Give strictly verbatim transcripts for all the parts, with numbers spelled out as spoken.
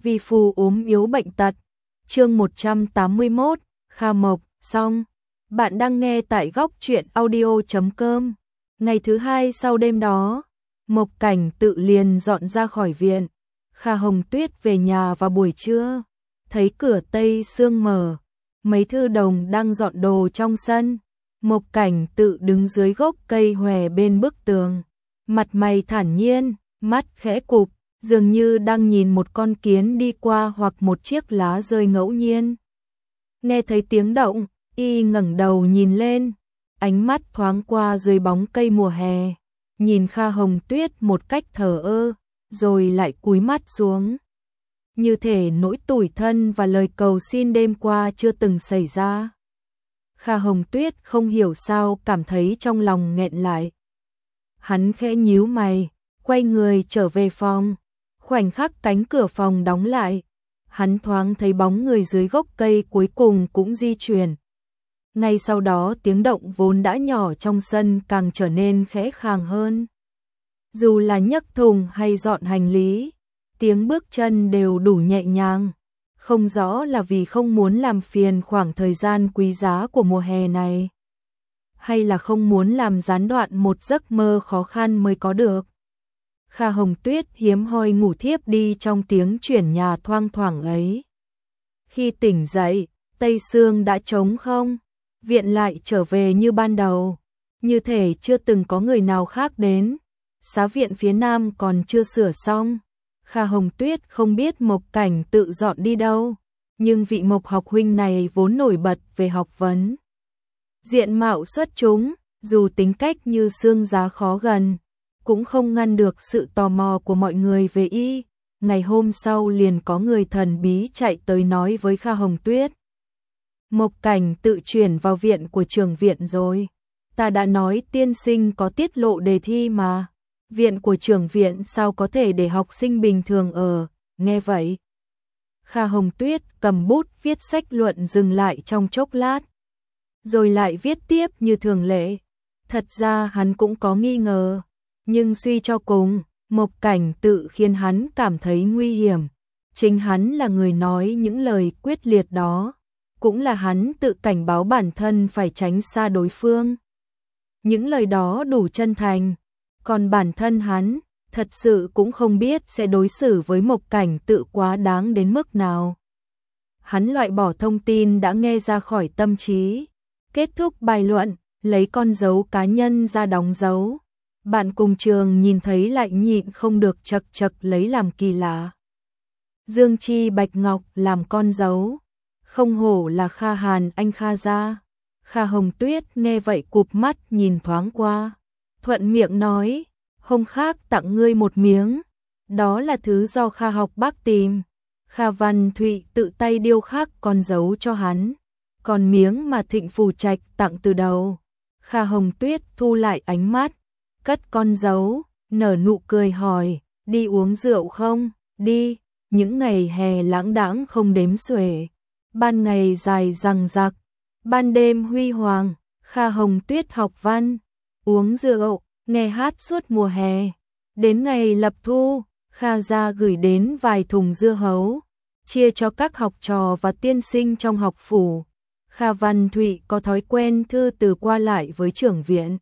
vì phù ốm yếu bệnh tật. Chương một trăm tám mươi mốt, Kha Mộc, xong. Bạn đang nghe tại góc truyện audio chấm com. Ngày thứ hai sau đêm đó, Mộc Cảnh tự liền dọn ra khỏi viện. Kha Hồng Tuyết về nhà vào buổi trưa, thấy cửa tây sương mở, mấy thư đồng đang dọn đồ trong sân. Mộc Cảnh tự đứng dưới gốc cây hòe bên bức tường, mặt mày thản nhiên, mắt khẽ cụp, dường như đang nhìn một con kiến đi qua hoặc một chiếc lá rơi ngẫu nhiên. Nghe thấy tiếng động, y ngẩng đầu nhìn lên, ánh mắt thoáng qua dưới bóng cây mùa hè, nhìn Kha Hồng Tuyết một cách thờ ơ, rồi lại cúi mắt xuống. Như thể nỗi tủi thân và lời cầu xin đêm qua chưa từng xảy ra. Kha Hồng Tuyết không hiểu sao cảm thấy trong lòng nghẹn lại. Hắn khẽ nhíu mày, quay người trở về phòng. Khoảnh khắc cánh cửa phòng đóng lại, hắn thoáng thấy bóng người dưới gốc cây cuối cùng cũng di chuyển. Ngay sau đó tiếng động vốn đã nhỏ trong sân càng trở nên khẽ khàng hơn. Dù là nhấc thùng hay dọn hành lý, tiếng bước chân đều đủ nhẹ nhàng. Không rõ là vì không muốn làm phiền khoảng thời gian quý giá của mùa hè này, hay là không muốn làm gián đoạn một giấc mơ khó khăn mới có được. Kha Hồng Tuyết hiếm hoi ngủ thiếp đi trong tiếng chuyển nhà thoang thoảng ấy. Khi tỉnh dậy, tây sương đã trống không, viện lại trở về như ban đầu, như thể chưa từng có người nào khác đến. Xá viện phía nam còn chưa sửa xong. Kha Hồng Tuyết không biết Mộc Cảnh tự dọn đi đâu, nhưng vị Mộc học huynh này vốn nổi bật về học vấn. Diện mạo xuất chúng, dù tính cách như xương giá khó gần, cũng không ngăn được sự tò mò của mọi người về y. Ngày hôm sau liền có người thần bí chạy tới nói với Kha Hồng Tuyết. Mộc Cảnh tự chuyển vào viện của trường viện rồi. Ta đã nói tiên sinh có tiết lộ đề thi mà. Viện của trường viện sao có thể để học sinh bình thường ở, nghe vậy. Kha Hồng Tuyết cầm bút viết sách luận dừng lại trong chốc lát, rồi lại viết tiếp như thường lệ. Thật ra hắn cũng có nghi ngờ, nhưng suy cho cùng, Mộc Cảnh tự khiến hắn cảm thấy nguy hiểm. Chính hắn là người nói những lời quyết liệt đó, cũng là hắn tự cảnh báo bản thân phải tránh xa đối phương. Những lời đó đủ chân thành. Còn bản thân hắn, thật sự cũng không biết sẽ đối xử với Mộc Cảnh tự quá đáng đến mức nào. Hắn loại bỏ thông tin đã nghe ra khỏi tâm trí, kết thúc bài luận, lấy con dấu cá nhân ra đóng dấu. Bạn cùng trường nhìn thấy lại nhịn không được chật chật lấy làm kỳ lạ. Dương chi bạch ngọc làm con dấu, không hổ là Kha Hàn anh Kha gia. Kha Hồng Tuyết nghe vậy cụp mắt nhìn thoáng qua, thuận miệng nói, hôm khác tặng ngươi một miếng, đó là thứ do Kha học bác tìm. Kha Văn Thụy tự tay điêu khắc con dấu cho hắn, còn miếng mà Thịnh Phù Trạch tặng từ đầu. Kha Hồng Tuyết thu lại ánh mắt, cất con dấu, nở nụ cười hỏi, đi uống rượu không? Đi. Những ngày hè lãng đãng không đếm xuể, ban ngày dài dằng dặc, ban đêm huy hoàng. Kha Hồng Tuyết học văn, uống rượu, nghe hát suốt mùa hè. Đến ngày lập thu, Kha gia gửi đến vài thùng dưa hấu, chia cho các học trò và tiên sinh trong học phủ. Kha Văn Thụy có thói quen thư từ qua lại với trưởng viện.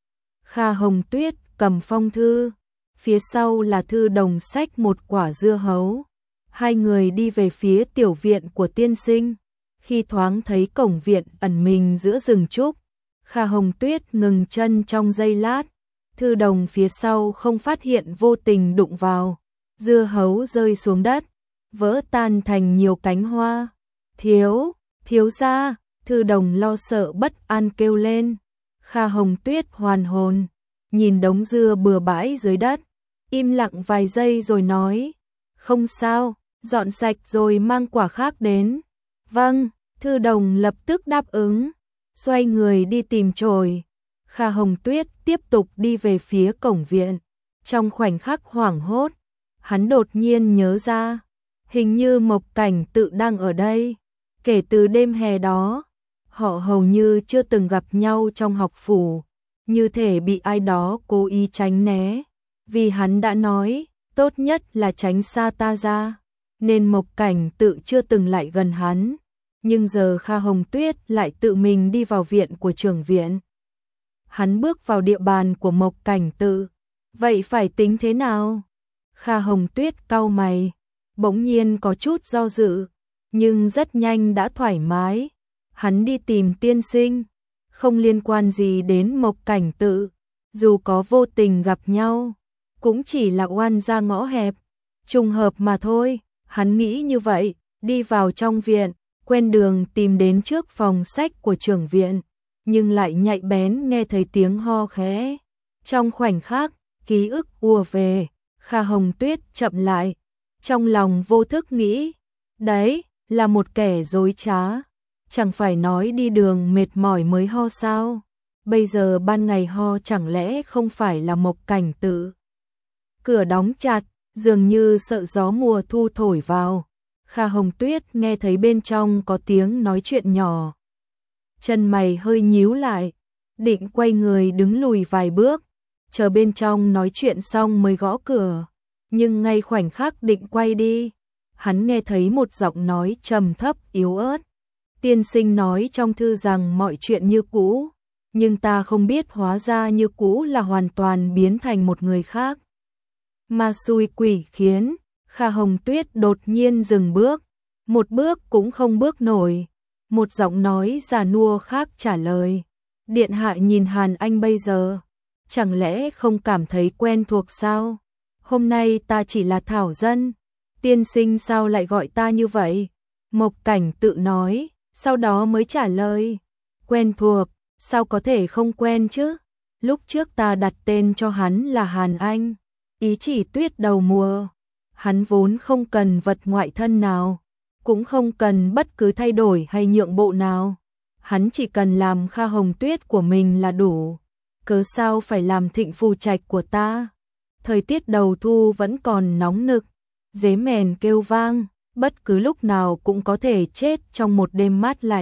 Kha Hồng Tuyết cầm phong thư, phía sau là thư đồng xách một quả dưa hấu. Hai người đi về phía tiểu viện của tiên sinh. Khi thoáng thấy cổng viện ẩn mình giữa rừng trúc, Kha Hồng Tuyết ngừng chân trong giây lát. Thư đồng phía sau không phát hiện vô tình đụng vào, dưa hấu rơi xuống đất, vỡ tan thành nhiều cánh hoa. Thiếu, thiếu gia, thư đồng lo sợ bất an kêu lên. Kha Hồng Tuyết hoàn hồn, nhìn đống dưa bừa bãi dưới đất, im lặng vài giây rồi nói, không sao, dọn sạch rồi mang quả khác đến. Vâng, thư đồng lập tức đáp ứng, xoay người đi tìm chổi. Kha Hồng Tuyết tiếp tục đi về phía cổng viện. Trong khoảnh khắc hoảng hốt, hắn đột nhiên nhớ ra, hình như Mộc Cảnh tự đang ở đây. Kể từ đêm hè đó, họ hầu như chưa từng gặp nhau trong học phủ, như thể bị ai đó cố ý tránh né, vì hắn đã nói, tốt nhất là tránh xa ta ra. nên Mộc Cảnh Tự chưa từng lại gần hắn. Nhưng giờ Kha Hồng Tuyết lại tự mình đi vào viện của trưởng viện. Hắn bước vào địa bàn của Mộc Cảnh Tự. Vậy phải tính thế nào? Kha Hồng Tuyết cau mày, bỗng nhiên có chút do dự, nhưng rất nhanh đã thoải mái. Hắn đi tìm tiên sinh, không liên quan gì đến Mộc Cảnh Tự, dù có vô tình gặp nhau, cũng chỉ là oan gia ngõ hẹp, trùng hợp mà thôi. Hắn nghĩ như vậy, đi vào trong viện, quen đường tìm đến trước phòng sách của trưởng viện, nhưng lại nhạy bén nghe thấy tiếng ho khẽ. Trong khoảnh khắc, ký ức ùa về, Kha Hồng Tuyết chậm lại, trong lòng vô thức nghĩ, đấy, là một kẻ dối trá, chẳng phải nói đi đường mệt mỏi mới ho sao, bây giờ ban ngày ho chẳng lẽ không phải là Mộc Cảnh Tự. Cửa đóng chặt, dường như sợ gió mùa thu thổi vào. Kha Hồng Tuyết nghe thấy bên trong có tiếng nói chuyện nhỏ. Chân mày hơi nhíu lại, định quay người đứng lùi vài bước, chờ bên trong nói chuyện xong mới gõ cửa. Nhưng ngay khoảnh khắc định quay đi, hắn nghe thấy một giọng nói trầm thấp yếu ớt. Tiên sinh nói trong thư rằng mọi chuyện như cũ, nhưng ta không biết hóa ra như cũ là hoàn toàn biến thành một người khác. Ma xui quỷ khiến, Kha Hồng Tuyết đột nhiên dừng bước, một bước cũng không bước nổi. Một giọng nói già nua khác trả lời, điện hạ nhìn Hàn Anh bây giờ, chẳng lẽ không cảm thấy quen thuộc sao? Hôm nay ta chỉ là thảo dân, tiên sinh sao lại gọi ta như vậy? Mộc Cảnh Tự nói, sau đó mới trả lời, quen thuộc, sao có thể không quen chứ? Lúc trước ta đặt tên cho hắn là Hàn Anh, ý chỉ tuyết đầu mùa. Hắn vốn không cần vật ngoại thân nào, cũng không cần bất cứ thay đổi hay nhượng bộ nào. Hắn chỉ cần làm Kha Hồng Tuyết của mình là đủ. Cớ sao phải làm Thịnh Phù Trạch của ta? Thời tiết đầu thu vẫn còn nóng nực, dế mèn kêu vang, bất cứ lúc nào cũng có thể chết trong một đêm mát lạnh.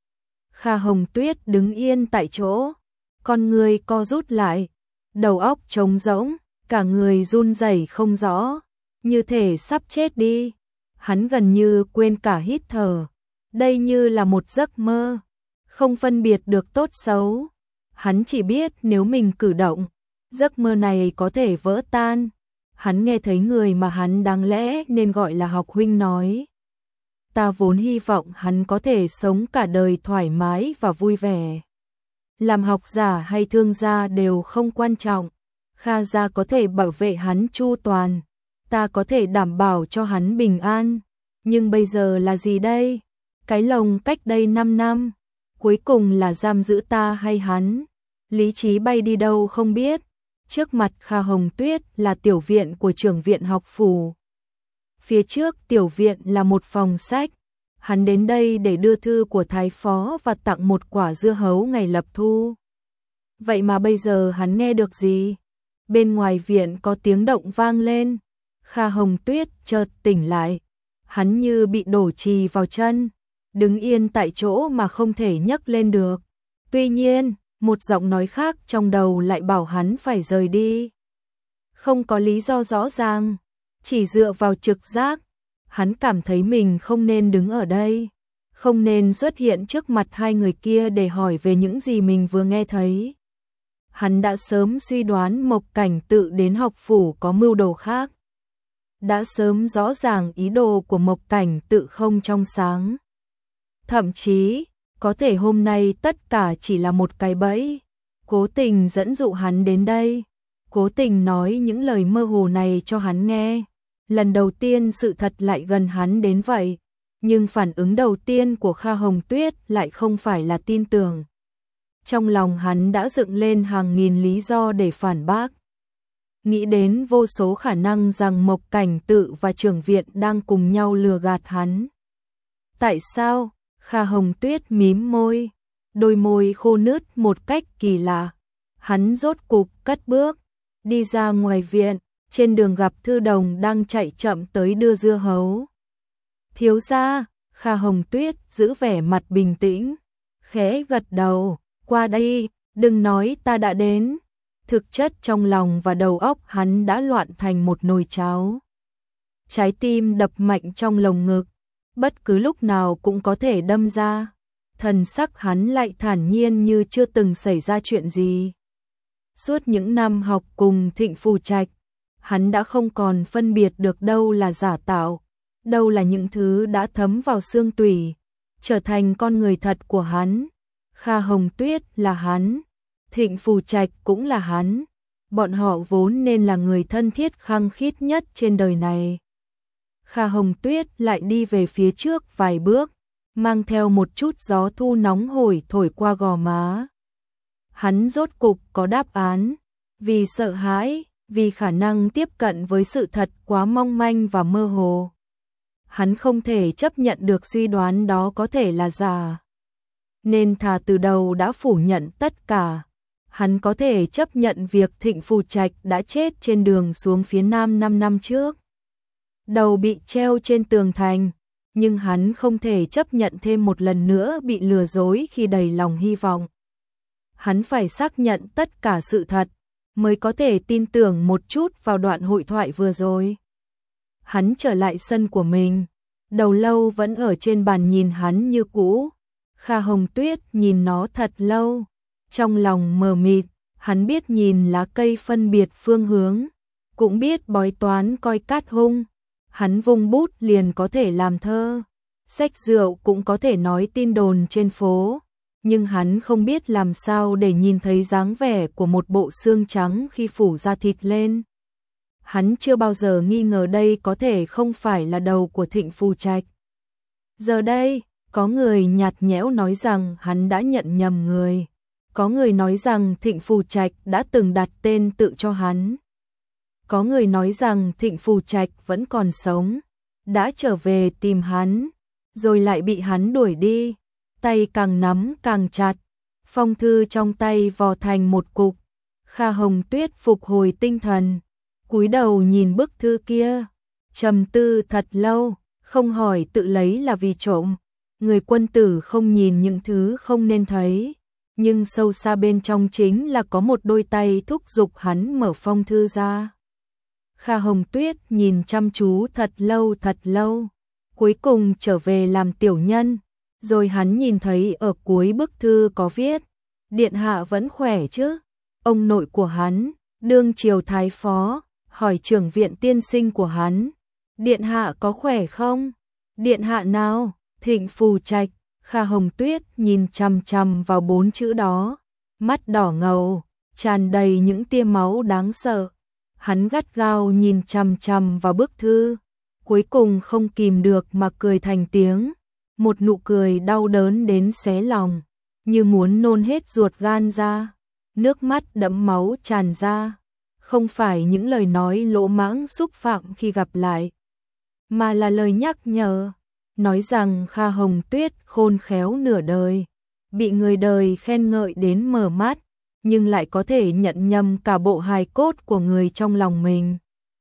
Kha Hồng Tuyết đứng yên tại chỗ, con người co rút lại, đầu óc trống rỗng, cả người run rẩy không rõ, như thể sắp chết đi. Hắn gần như quên cả hít thở. Đây như là một giấc mơ, không phân biệt được tốt xấu. Hắn chỉ biết nếu mình cử động, giấc mơ này có thể vỡ tan. Hắn nghe thấy người mà hắn đáng lẽ nên gọi là học huynh nói, ta vốn hy vọng hắn có thể sống cả đời thoải mái và vui vẻ. Làm học giả hay thương gia đều không quan trọng, Kha gia có thể bảo vệ hắn chu toàn, ta có thể đảm bảo cho hắn bình an. Nhưng bây giờ là gì đây? Cái lồng cách đây năm năm, cuối cùng là giam giữ ta hay hắn? Lý trí bay đi đâu không biết. Trước mặt Kha Hồng Tuyết là tiểu viện của trưởng viện học phủ. Phía trước tiểu viện là một phòng sách. Hắn đến đây để đưa thư của thái phó và tặng một quả dưa hấu ngày lập thu. Vậy mà bây giờ hắn nghe được gì? Bên ngoài viện có tiếng động vang lên. Kha Hồng Tuyết chợt tỉnh lại. Hắn như bị đổ chì vào chân, đứng yên tại chỗ mà không thể nhấc lên được. Tuy nhiên, một giọng nói khác trong đầu lại bảo hắn phải rời đi. Không có lý do rõ ràng, chỉ dựa vào trực giác, hắn cảm thấy mình không nên đứng ở đây, không nên xuất hiện trước mặt hai người kia để hỏi về những gì mình vừa nghe thấy. Hắn đã sớm suy đoán Mộc Cảnh Tự đến học phủ có mưu đồ khác. Đã sớm rõ ràng ý đồ của Mộc Cảnh Tự không trong sáng. Thậm chí, có thể hôm nay tất cả chỉ là một cái bẫy, cố tình dẫn dụ hắn đến đây, cố tình nói những lời mơ hồ này cho hắn nghe. Lần đầu tiên sự thật lại gần hắn đến vậy, nhưng phản ứng đầu tiên của Kha Hồng Tuyết lại không phải là tin tưởng. Trong lòng hắn đã dựng lên hàng nghìn lý do để phản bác. Nghĩ đến vô số khả năng rằng Mộc Cảnh Tự và trưởng viện đang cùng nhau lừa gạt hắn. Tại sao? Kha Hồng Tuyết mím môi, đôi môi khô nứt một cách kỳ lạ. Hắn rốt cục cất bước, đi ra ngoài viện, trên đường gặp Thư Đồng đang chạy chậm tới đưa dưa hấu. Thiếu gia, Kha Hồng Tuyết giữ vẻ mặt bình tĩnh, khẽ gật đầu, qua đây, đừng nói ta đã đến. Thực chất trong lòng và đầu óc hắn đã loạn thành một nồi cháo. trái tim đập mạnh trong lồng ngực, bất cứ lúc nào cũng có thể đâm ra. Thần sắc hắn lại thản nhiên như chưa từng xảy ra chuyện gì. Suốt những năm học cùng Thịnh Phù Trạch, hắn đã không còn phân biệt được đâu là giả tạo, đâu là những thứ đã thấm vào xương tủy, trở thành con người thật của hắn. Kha Hồng Tuyết là hắn, Thịnh Phù Trạch cũng là hắn, bọn họ vốn nên là người thân thiết khăng khít nhất trên đời này. Kha Hồng Tuyết lại đi về phía trước vài bước, mang theo một chút gió thu nóng hổi thổi qua gò má. Hắn rốt cục có đáp án, vì sợ hãi, vì khả năng tiếp cận với sự thật quá mong manh và mơ hồ. Hắn không thể chấp nhận được suy đoán đó có thể là giả, nên thà từ đầu đã phủ nhận tất cả. Hắn có thể chấp nhận việc Thịnh Phù Trạch đã chết trên đường xuống phía nam năm năm trước, đầu bị treo trên tường thành, nhưng hắn không thể chấp nhận thêm một lần nữa bị lừa dối khi đầy lòng hy vọng. Hắn phải xác nhận tất cả sự thật, mới có thể tin tưởng một chút vào đoạn hội thoại vừa rồi. Hắn trở lại sân của mình, Đầu Lâu vẫn ở trên bàn nhìn hắn như cũ. Kha Hồng Tuyết nhìn nó thật lâu, trong lòng mờ mịt, hắn biết nhìn lá cây phân biệt phương hướng, cũng biết bói toán coi cát hung. Hắn vung bút liền có thể làm thơ, xách rượu cũng có thể nói tin đồn trên phố, nhưng hắn không biết làm sao để nhìn thấy dáng vẻ của một bộ xương trắng khi phủ da thịt lên. Hắn chưa bao giờ nghi ngờ đây có thể không phải là đầu của Thịnh Phù Trạch. Giờ đây, có người nhạt nhẽo nói rằng hắn đã nhận nhầm người, có người nói rằng Thịnh Phù Trạch đã từng đặt tên tự cho hắn. Có người nói rằng Thịnh Phù Trạch vẫn còn sống, đã trở về tìm hắn, rồi lại bị hắn đuổi đi. Tay càng nắm càng chặt, phong thư trong tay vò thành một cục. Kha Hồng Tuyết phục hồi tinh thần, cúi đầu nhìn bức thư kia, trầm tư thật lâu, không hỏi tự lấy là vì trộm. Người quân tử không nhìn những thứ không nên thấy, nhưng sâu xa bên trong chính là có một đôi tay thúc giục hắn mở phong thư ra. Kha Hồng Tuyết nhìn chăm chú thật lâu thật lâu, cuối cùng trở về làm tiểu nhân, rồi hắn nhìn thấy ở cuối bức thư có viết: Điện hạ vẫn khỏe chứ? Ông nội của hắn, đương triều thái phó, hỏi trưởng viện tiên sinh của hắn: Điện hạ có khỏe không? Điện hạ nào? Thịnh Phù Trạch. Kha Hồng Tuyết nhìn chằm chằm vào bốn chữ đó, mắt đỏ ngầu, tràn đầy những tia máu đáng sợ. Hắn gắt gao nhìn chằm chằm vào bức thư, cuối cùng không kìm được mà cười thành tiếng, một nụ cười đau đớn đến xé lòng, như muốn nôn hết ruột gan ra, nước mắt đẫm máu tràn ra, không phải những lời nói lỗ mãng xúc phạm khi gặp lại, mà là lời nhắc nhở, nói rằng Kha Hồng Tuyết khôn khéo nửa đời, bị người đời khen ngợi đến mở mắt, nhưng lại có thể nhận nhầm cả bộ hài cốt của người trong lòng mình.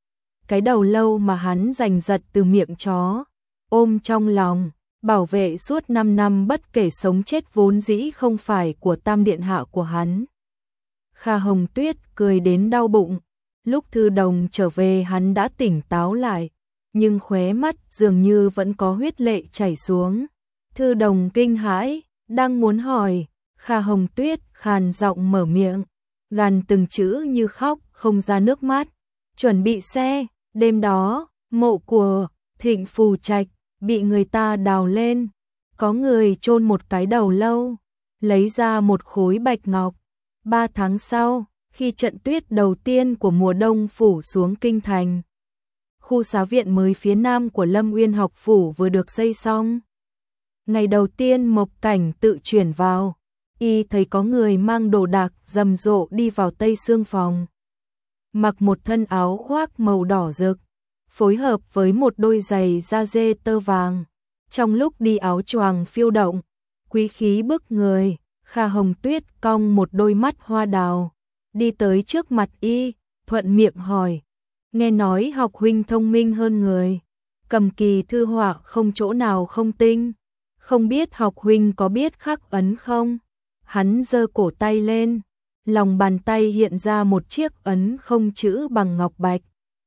Cái đầu lâu mà hắn giành giật từ miệng chó, ôm trong lòng, bảo vệ suốt năm năm bất kể sống chết vốn dĩ không phải của tam điện hạ của hắn. Kha Hồng Tuyết cười đến đau bụng, lúc Thư Đồng trở về hắn đã tỉnh táo lại, nhưng khóe mắt dường như vẫn có huyết lệ chảy xuống. Thư Đồng kinh hãi, đang muốn hỏi, Kha Hồng Tuyết khàn giọng mở miệng, gằn từng chữ như khóc không ra nước mắt. Chuẩn bị xe, đêm đó, mộ của Thịnh Phù Trạch bị người ta đào lên, có người chôn một cái đầu lâu, lấy ra một khối bạch ngọc. Ba tháng sau, khi trận tuyết đầu tiên của mùa đông phủ xuống kinh thành, khu xá viện mới phía nam của Lâm Uyên học phủ vừa được xây xong. Ngày đầu tiên Mộc Cảnh tự chuyển vào, y thấy có người mang đồ đạc rầm rộ đi vào tây xương phòng. Mặc một thân áo khoác màu đỏ rực, phối hợp với một đôi giày da dê tơ vàng. Trong lúc đi áo choàng phiêu động, quý khí bức người, Kha Hồng Tuyết cong một đôi mắt hoa đào, đi tới trước mặt y, thuận miệng hỏi: Nghe nói học huynh thông minh hơn người, cầm kỳ thư họa không chỗ nào không tinh, không biết học huynh có biết khắc ấn không? Hắn giơ cổ tay lên, lòng bàn tay hiện ra một chiếc ấn không chữ bằng ngọc bạch.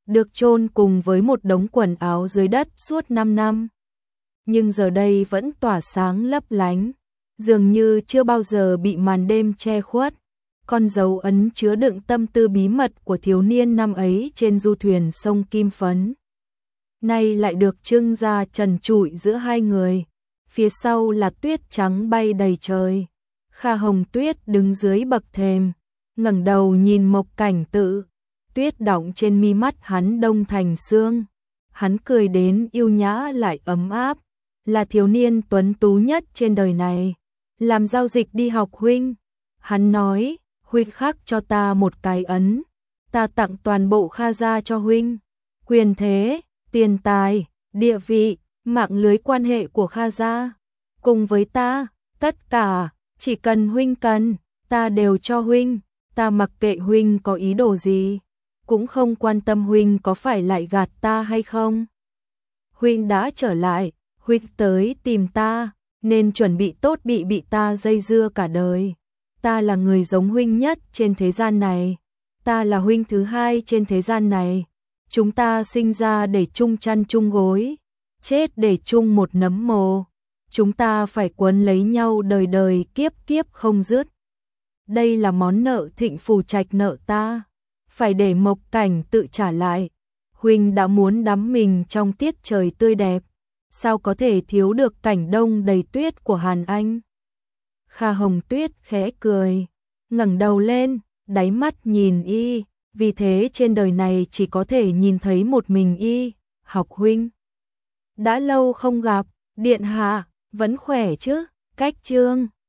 được chôn cùng với một đống quần áo dưới đất suốt năm năm. Nhưng giờ đây vẫn tỏa sáng lấp lánh, dường như chưa bao giờ bị màn đêm che khuất. Con dấu ấn chứa đựng tâm tư bí mật của thiếu niên năm ấy trên du thuyền sông Kim Phấn. Nay lại được trưng ra trần trụi giữa hai người, phía sau là tuyết trắng bay đầy trời. Kha Hồng Tuyết đứng dưới bậc thềm, ngẩng đầu nhìn Mộc Cảnh Tự, tuyết đọng trên mi mắt hắn đông thành sương. Hắn cười đến yêu nhã lại ấm áp, là thiếu niên tuấn tú nhất trên đời này. Làm giao dịch đi học huynh. Hắn nói, huynh khắc cho ta một cái ấn, ta tặng toàn bộ Kha gia cho huynh. Quyền thế, tiền tài, địa vị, mạng lưới quan hệ của Kha gia, cùng với ta, tất cả, chỉ cần huynh cần, ta đều cho huynh. Ta mặc kệ huynh có ý đồ gì, cũng không quan tâm huynh có phải lại gạt ta hay không. Huynh đã trở lại, huynh tới tìm ta, nên chuẩn bị tốt bị bị ta dây dưa cả đời. Ta là người giống huynh nhất trên thế gian này, ta là huynh thứ hai trên thế gian này. Chúng ta sinh ra để chung chăn chung gối, chết để chung một nấm mồ. Chúng ta phải quấn lấy nhau đời đời kiếp kiếp không dứt. Đây là món nợ Thịnh Phù Trạch nợ ta, phải để Mộc Cảnh tự trả lại. Huynh đã muốn đắm mình trong tiết trời tươi đẹp, sao có thể thiếu được cảnh đông đầy tuyết của Hàn Anh. Kha Hồng Tuyết khẽ cười, ngẩng đầu lên, đáy mắt nhìn y, vì thế trên đời này chỉ có thể nhìn thấy một mình y. Học huynh, đã lâu không gặp, điện hạ, vẫn khỏe chứ? Cách chương